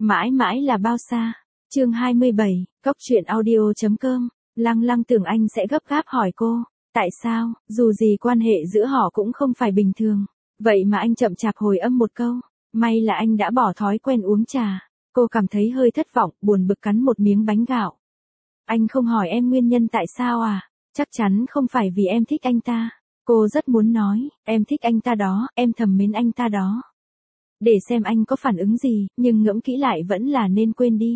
Mãi mãi là bao xa. Chương 27, Cốc truyện audio.com. Lăng Lăng tưởng anh sẽ gấp gáp hỏi cô, tại sao, dù gì quan hệ giữa họ cũng không phải bình thường. Vậy mà anh chậm chạp hồi âm một câu, may là anh đã bỏ thói quen uống trà. Cô cảm thấy hơi thất vọng, buồn bực cắn một miếng bánh gạo. Anh không hỏi em nguyên nhân tại sao à? Chắc chắn không phải vì em thích anh ta. Cô rất muốn nói, em thích anh ta đó, em thầm mến anh ta đó. Để xem anh có phản ứng gì, nhưng ngẫm kỹ lại vẫn là nên quên đi.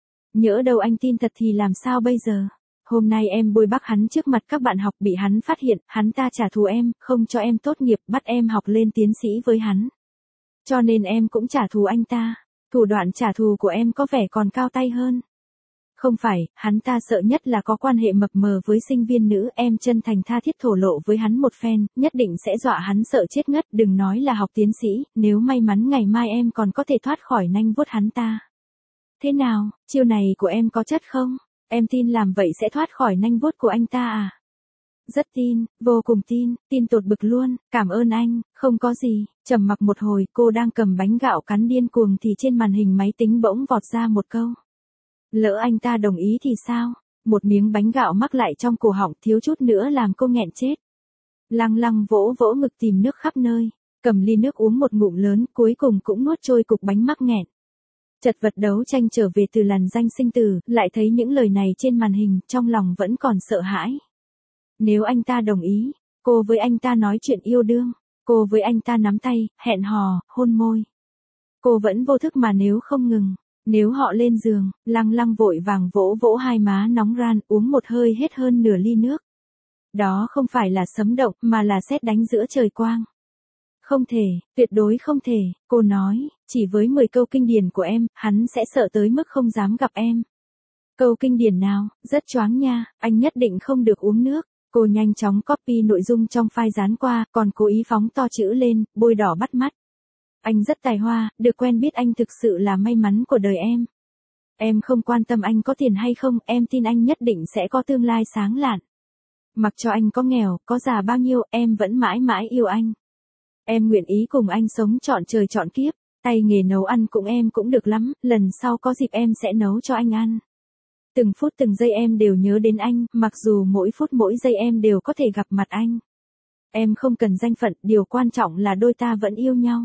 Nhỡ đâu anh tin thật thì làm sao bây giờ? Hôm nay em bôi bác hắn trước mặt các bạn học, bị hắn phát hiện, hắn ta trả thù em, không cho em tốt nghiệp, bắt em học lên tiến sĩ với hắn. Cho nên em cũng trả thù anh ta. Thủ đoạn trả thù của em có vẻ còn cao tay hơn. Không phải, hắn ta sợ nhất là có quan hệ mập mờ với sinh viên nữ, em chân thành tha thiết thổ lộ với hắn một phen, nhất định sẽ dọa hắn sợ chết ngất, đừng nói là học tiến sĩ, nếu may mắn ngày mai em còn có thể thoát khỏi nanh vuốt hắn ta. Thế nào, chiêu này của em có chất không? Em tin làm vậy sẽ thoát khỏi nanh vuốt của anh ta à? Rất tin, vô cùng tin tột bực luôn, cảm ơn anh, không có gì. Trầm mặc một hồi, cô đang cầm bánh gạo cắn điên cuồng thì trên màn hình máy tính bỗng vọt ra một câu. Lỡ anh ta đồng ý thì sao? Một miếng bánh gạo mắc lại trong cổ họng, thiếu chút nữa làm cô nghẹn chết. Lăng Lăng vỗ vỗ ngực tìm nước khắp nơi, cầm ly nước uống một ngụm lớn, cuối cùng cũng nuốt trôi cục bánh mắc nghẹn. Chật vật đấu tranh trở về từ làn danh sinh tử, lại thấy những lời này trên màn hình, trong lòng vẫn còn sợ hãi. Nếu anh ta đồng ý, cô với anh ta nói chuyện yêu đương, cô với anh ta nắm tay, hẹn hò, hôn môi. Cô vẫn vô thức mà nếu không ngừng, nếu họ lên giường, Lăng Lăng vội vàng vỗ vỗ hai má nóng ran, uống một hơi hết hơn nửa ly nước. Đó không phải là sấm động, mà là sét đánh giữa trời quang. Không thể, tuyệt đối không thể, cô nói, chỉ với 10 câu kinh điển của em, hắn sẽ sợ tới mức không dám gặp em. Câu kinh điển nào, rất choáng nha, anh nhất định không được uống nước. Cô nhanh chóng copy nội dung trong file dán qua, còn cố ý phóng to chữ lên, bôi đỏ bắt mắt. Anh rất tài hoa, được quen biết anh thực sự là may mắn của đời em. Em không quan tâm anh có tiền hay không, em tin anh nhất định sẽ có tương lai sáng lạn. Mặc cho anh có nghèo, có già bao nhiêu, em vẫn mãi mãi yêu anh. Em nguyện ý cùng anh sống trọn trời trọn kiếp, tay nghề nấu ăn em cũng được lắm, lần sau có dịp em sẽ nấu cho anh ăn. Từng phút từng giây em đều nhớ đến anh, mặc dù mỗi phút mỗi giây em đều có thể gặp mặt anh. Em không cần danh phận, điều quan trọng là đôi ta vẫn yêu nhau.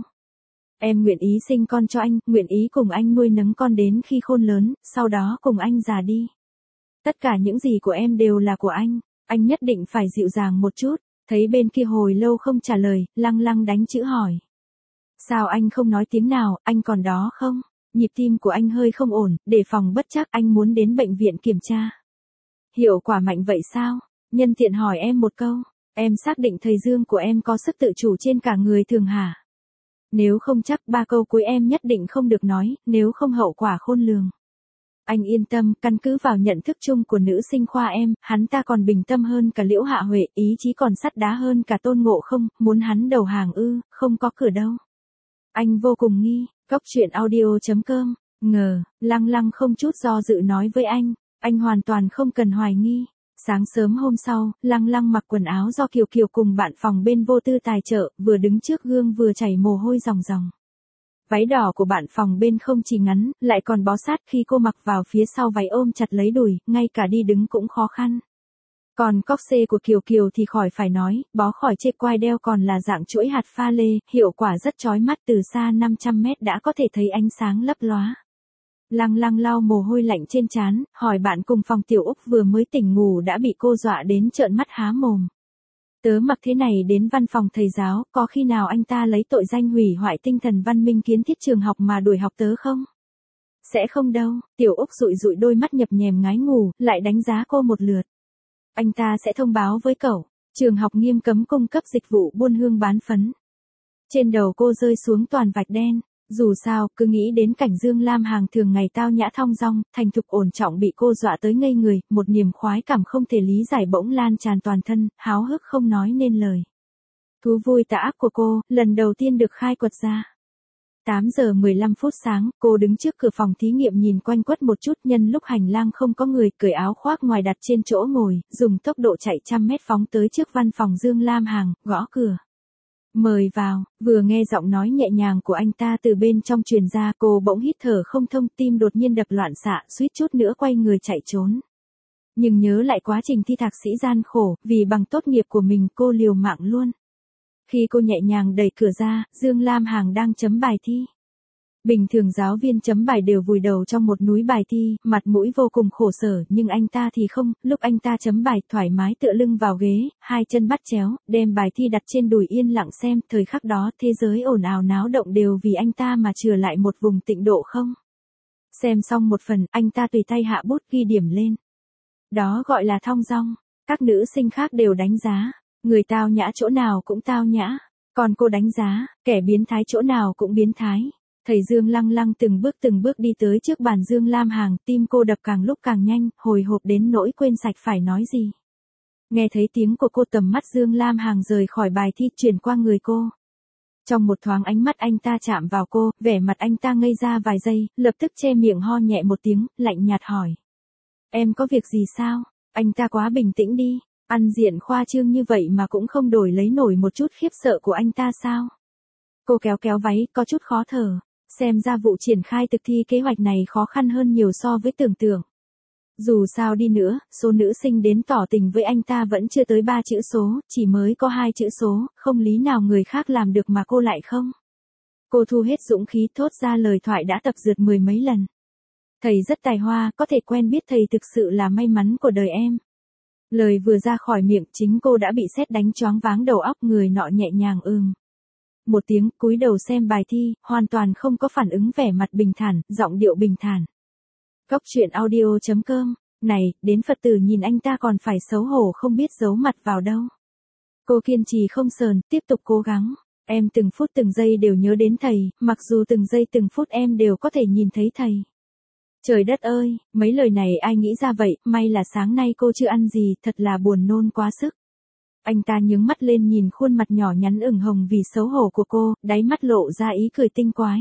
Em nguyện ý sinh con cho anh, nguyện ý cùng anh nuôi nấng con đến khi khôn lớn, sau đó cùng anh già đi. Tất cả những gì của em đều là của anh nhất định phải dịu dàng một chút. Thấy bên kia hồi lâu không trả lời, Lăng Lăng đánh chữ hỏi. Sao anh không nói tiếng nào, anh còn đó không? Nhịp tim của anh hơi không ổn, để phòng bất trắc anh muốn đến bệnh viện kiểm tra. Hiệu quả mạnh vậy sao? Nhân tiện hỏi em một câu, em xác định thầy Dương của em có sức tự chủ trên cả người thường hả? Nếu không chắc 3 câu cuối em nhất định không được nói, nếu không hậu quả khôn lường. Anh yên tâm, căn cứ vào nhận thức chung của nữ sinh khoa em, hắn ta còn bình tâm hơn cả Liễu Hạ Huệ, ý chí còn sắt đá hơn cả Tôn Ngộ Không, muốn hắn đầu hàng ư, không có cửa đâu. Anh vô cùng nghi, Cốc truyện audio.com, Lăng Lăng không chút do dự nói với anh hoàn toàn không cần hoài nghi. Sáng sớm hôm sau, Lăng Lăng mặc quần áo do Kiều Kiều cùng bạn phòng bên vô tư tài trợ, vừa đứng trước gương vừa chảy mồ hôi ròng ròng. Váy đỏ của bạn phòng bên không chỉ ngắn, lại còn bó sát khi cô mặc vào phía sau váy ôm chặt lấy đùi, ngay cả đi đứng cũng khó khăn. Còn corsê của Kiều Kiều thì khỏi phải nói, bó khỏi chê quai đeo còn là dạng chuỗi hạt pha lê, hiệu quả rất chói mắt, từ xa 500 mét đã có thể thấy ánh sáng lấp lóa. Lăng Lăng lau mồ hôi lạnh trên trán, hỏi bạn cùng phòng Tiểu Úc vừa mới tỉnh ngủ đã bị cô dọa đến trợn mắt há mồm. Tớ mặc thế này đến văn phòng thầy giáo, có khi nào anh ta lấy tội danh hủy hoại tinh thần văn minh kiến thiết trường học mà đuổi học tớ không? Sẽ không đâu, Tiểu Úc dụi dụi đôi mắt nhập nhèm ngái ngủ, lại đánh giá cô một lượt. Anh ta sẽ thông báo với cậu, trường học nghiêm cấm cung cấp dịch vụ buôn hương bán phấn. Trên đầu cô rơi xuống toàn vạch đen. Dù sao, cứ nghĩ đến cảnh Dương Lam Hằng thường ngày tao nhã thong dong, thành thục ổn trọng bị cô dọa tới ngây người, một niềm khoái cảm không thể lý giải bỗng lan tràn toàn thân, háo hức không nói nên lời. Thú vui tà ác của cô, lần đầu tiên được khai quật ra. 8 giờ 15 phút sáng, cô đứng trước cửa phòng thí nghiệm nhìn quanh quất một chút, nhân lúc hành lang không có người, cởi áo khoác ngoài đặt trên chỗ ngồi, dùng tốc độ chạy trăm mét phóng tới trước văn phòng Dương Lam Hằng, gõ cửa. Mời vào, vừa nghe giọng nói nhẹ nhàng của anh ta từ bên trong truyền ra, cô bỗng hít thở không thông, tim đột nhiên đập loạn xạ, suýt chút nữa quay người chạy trốn. Nhưng nhớ lại quá trình thi thạc sĩ gian khổ, vì bằng tốt nghiệp của mình cô liều mạng luôn. Khi cô nhẹ nhàng đẩy cửa ra, Dương Lam Hằng đang chấm bài thi. Bình thường giáo viên chấm bài đều vùi đầu trong một núi bài thi, mặt mũi vô cùng khổ sở, nhưng anh ta thì không, lúc anh ta chấm bài thoải mái tựa lưng vào ghế, hai chân bắt chéo, đem bài thi đặt trên đùi yên lặng xem, thời khắc đó thế giới ồn ào náo động đều vì anh ta mà chừa lại một vùng tịnh độ không. Xem xong một phần, anh ta tùy tay hạ bút ghi điểm lên. Đó gọi là thong dong, các nữ sinh khác đều đánh giá, người tao nhã chỗ nào cũng tao nhã, còn cô đánh giá, kẻ biến thái chỗ nào cũng biến thái. Thầy Dương lăng lăng từng bước đi tới trước bàn Dương Lam Hằng, tim cô đập càng lúc càng nhanh, hồi hộp đến nỗi quên sạch phải nói gì. Nghe thấy tiếng của cô, tầm mắt Dương Lam Hằng rời khỏi bài thi chuyển qua người cô. Trong một thoáng ánh mắt anh ta chạm vào cô, vẻ mặt anh ta ngây ra vài giây, lập tức che miệng ho nhẹ một tiếng, lạnh nhạt hỏi. Em có việc gì sao? Anh ta quá bình tĩnh đi, ăn diện khoa trương như vậy mà cũng không đổi lấy nổi một chút khiếp sợ của anh ta sao? Cô kéo kéo váy, có chút khó thở. Xem ra vụ triển khai thực thi kế hoạch này khó khăn hơn nhiều so với tưởng tượng. Dù sao đi nữa, số nữ sinh đến tỏ tình với anh ta vẫn chưa tới 3 chữ số, chỉ mới có 2 chữ số, không lý nào người khác làm được mà cô lại không. Cô thu hết dũng khí thốt ra lời thoại đã tập dượt 10 mấy lần. Thầy rất tài hoa, có thể quen biết thầy thực sự là may mắn của đời em. Lời vừa ra khỏi miệng chính cô đã bị sét đánh choáng váng đầu óc, người nọ nhẹ nhàng một tiếng, cúi đầu xem bài thi, hoàn toàn không có phản ứng, vẻ mặt bình thản, giọng điệu bình thản. Góc truyện audio.com, này, đến Phật tử nhìn anh ta còn phải xấu hổ không biết giấu mặt vào đâu. Cô kiên trì không sờn, tiếp tục cố gắng. Em từng phút từng giây đều nhớ đến thầy, mặc dù từng giây từng phút em đều có thể nhìn thấy thầy. Trời đất ơi, mấy lời này ai nghĩ ra vậy, may là sáng nay cô chưa ăn gì, thật là buồn nôn quá sức. Anh ta nhướng mắt lên nhìn khuôn mặt nhỏ nhắn ửng hồng vì xấu hổ của cô, đáy mắt lộ ra ý cười tinh quái.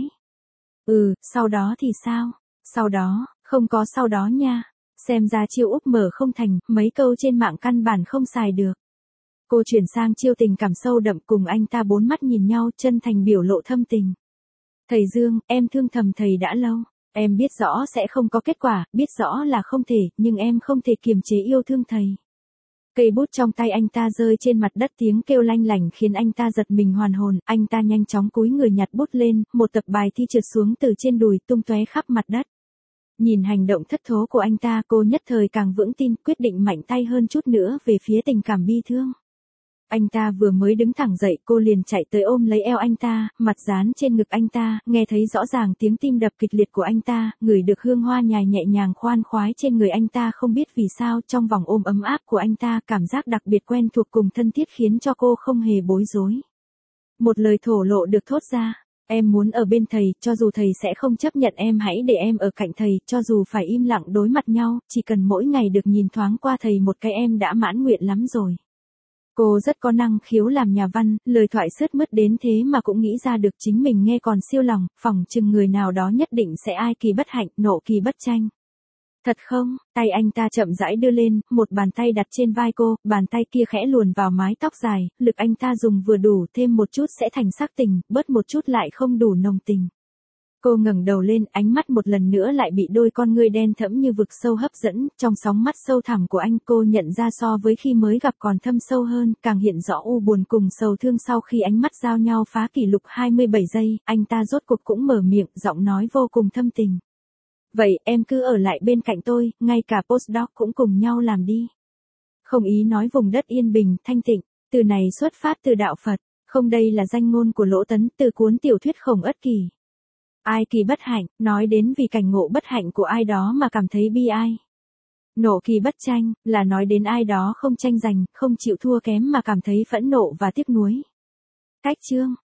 Sau đó thì sao? Sau đó, không có sau đó nha. Xem ra chiêu úp mở không thành, mấy câu trên mạng căn bản không xài được. Cô chuyển sang chiêu tình cảm sâu đậm, cùng anh ta bốn mắt nhìn nhau, chân thành biểu lộ thâm tình. Thầy Dương, em thương thầm thầy đã lâu. Em biết rõ sẽ không có kết quả, biết rõ là không thể, nhưng em không thể kiềm chế yêu thương thầy. Cây bút trong tay anh ta rơi trên mặt đất, tiếng kêu lanh lảnh khiến anh ta giật mình hoàn hồn, anh ta nhanh chóng cúi người nhặt bút lên, một tập bài thi trượt xuống từ trên đùi, tung tóe khắp mặt đất. Nhìn hành động thất thố của anh ta, cô nhất thời càng vững tin, quyết định mạnh tay hơn chút nữa về phía tình cảm bi thương. Anh ta vừa mới đứng thẳng dậy, cô liền chạy tới ôm lấy eo anh ta, mặt dán trên ngực anh ta, nghe thấy rõ ràng tiếng tim đập kịch liệt của anh ta, ngửi được hương hoa nhài nhẹ nhàng khoan khoái trên người anh ta, không biết vì sao trong vòng ôm ấm áp của anh ta, cảm giác đặc biệt quen thuộc cùng thân thiết khiến cho cô không hề bối rối. Một lời thổ lộ được thốt ra. Em muốn ở bên thầy, cho dù thầy sẽ không chấp nhận em hãy để em ở cạnh thầy, cho dù phải im lặng đối mặt nhau, chỉ cần mỗi ngày được nhìn thoáng qua thầy một cái em đã mãn nguyện lắm rồi. Cô rất có năng khiếu làm nhà văn, lời thoại sướt mướt đến thế mà cũng nghĩ ra được, chính mình nghe còn siêu lòng, phỏng chừng người nào đó nhất định sẽ ai kỳ bất hạnh, nộ kỳ bất tranh. Thật không? Tay anh ta chậm rãi đưa lên, một bàn tay đặt trên vai cô, bàn tay kia khẽ luồn vào mái tóc dài, lực anh ta dùng vừa đủ, thêm một chút sẽ thành sắc tình, bớt một chút lại không đủ nồng tình. Cô ngẩng đầu lên, ánh mắt một lần nữa lại bị đôi con ngươi đen thẫm như vực sâu hấp dẫn, trong sóng mắt sâu thẳm của anh cô nhận ra so với khi mới gặp còn thâm sâu hơn, càng hiện rõ u buồn cùng sầu thương. Sau khi ánh mắt giao nhau phá kỷ lục 27 giây, anh ta rốt cuộc cũng mở miệng, giọng nói vô cùng thâm tình. Vậy em cứ ở lại bên cạnh tôi, ngay cả postdoc cũng cùng nhau làm đi. Không ý nói vùng đất yên bình, thanh tịnh, từ này xuất phát từ đạo Phật, không đây là danh ngôn của Lỗ Tấn từ cuốn tiểu thuyết Khổng Ất Kỳ. Ai kỳ bất hạnh, nói đến vì cảnh ngộ bất hạnh của ai đó mà cảm thấy bi ai. Nộ kỳ bất tranh, là nói đến ai đó không tranh giành, không chịu thua kém mà cảm thấy phẫn nộ và tiếc nuối. Cách chương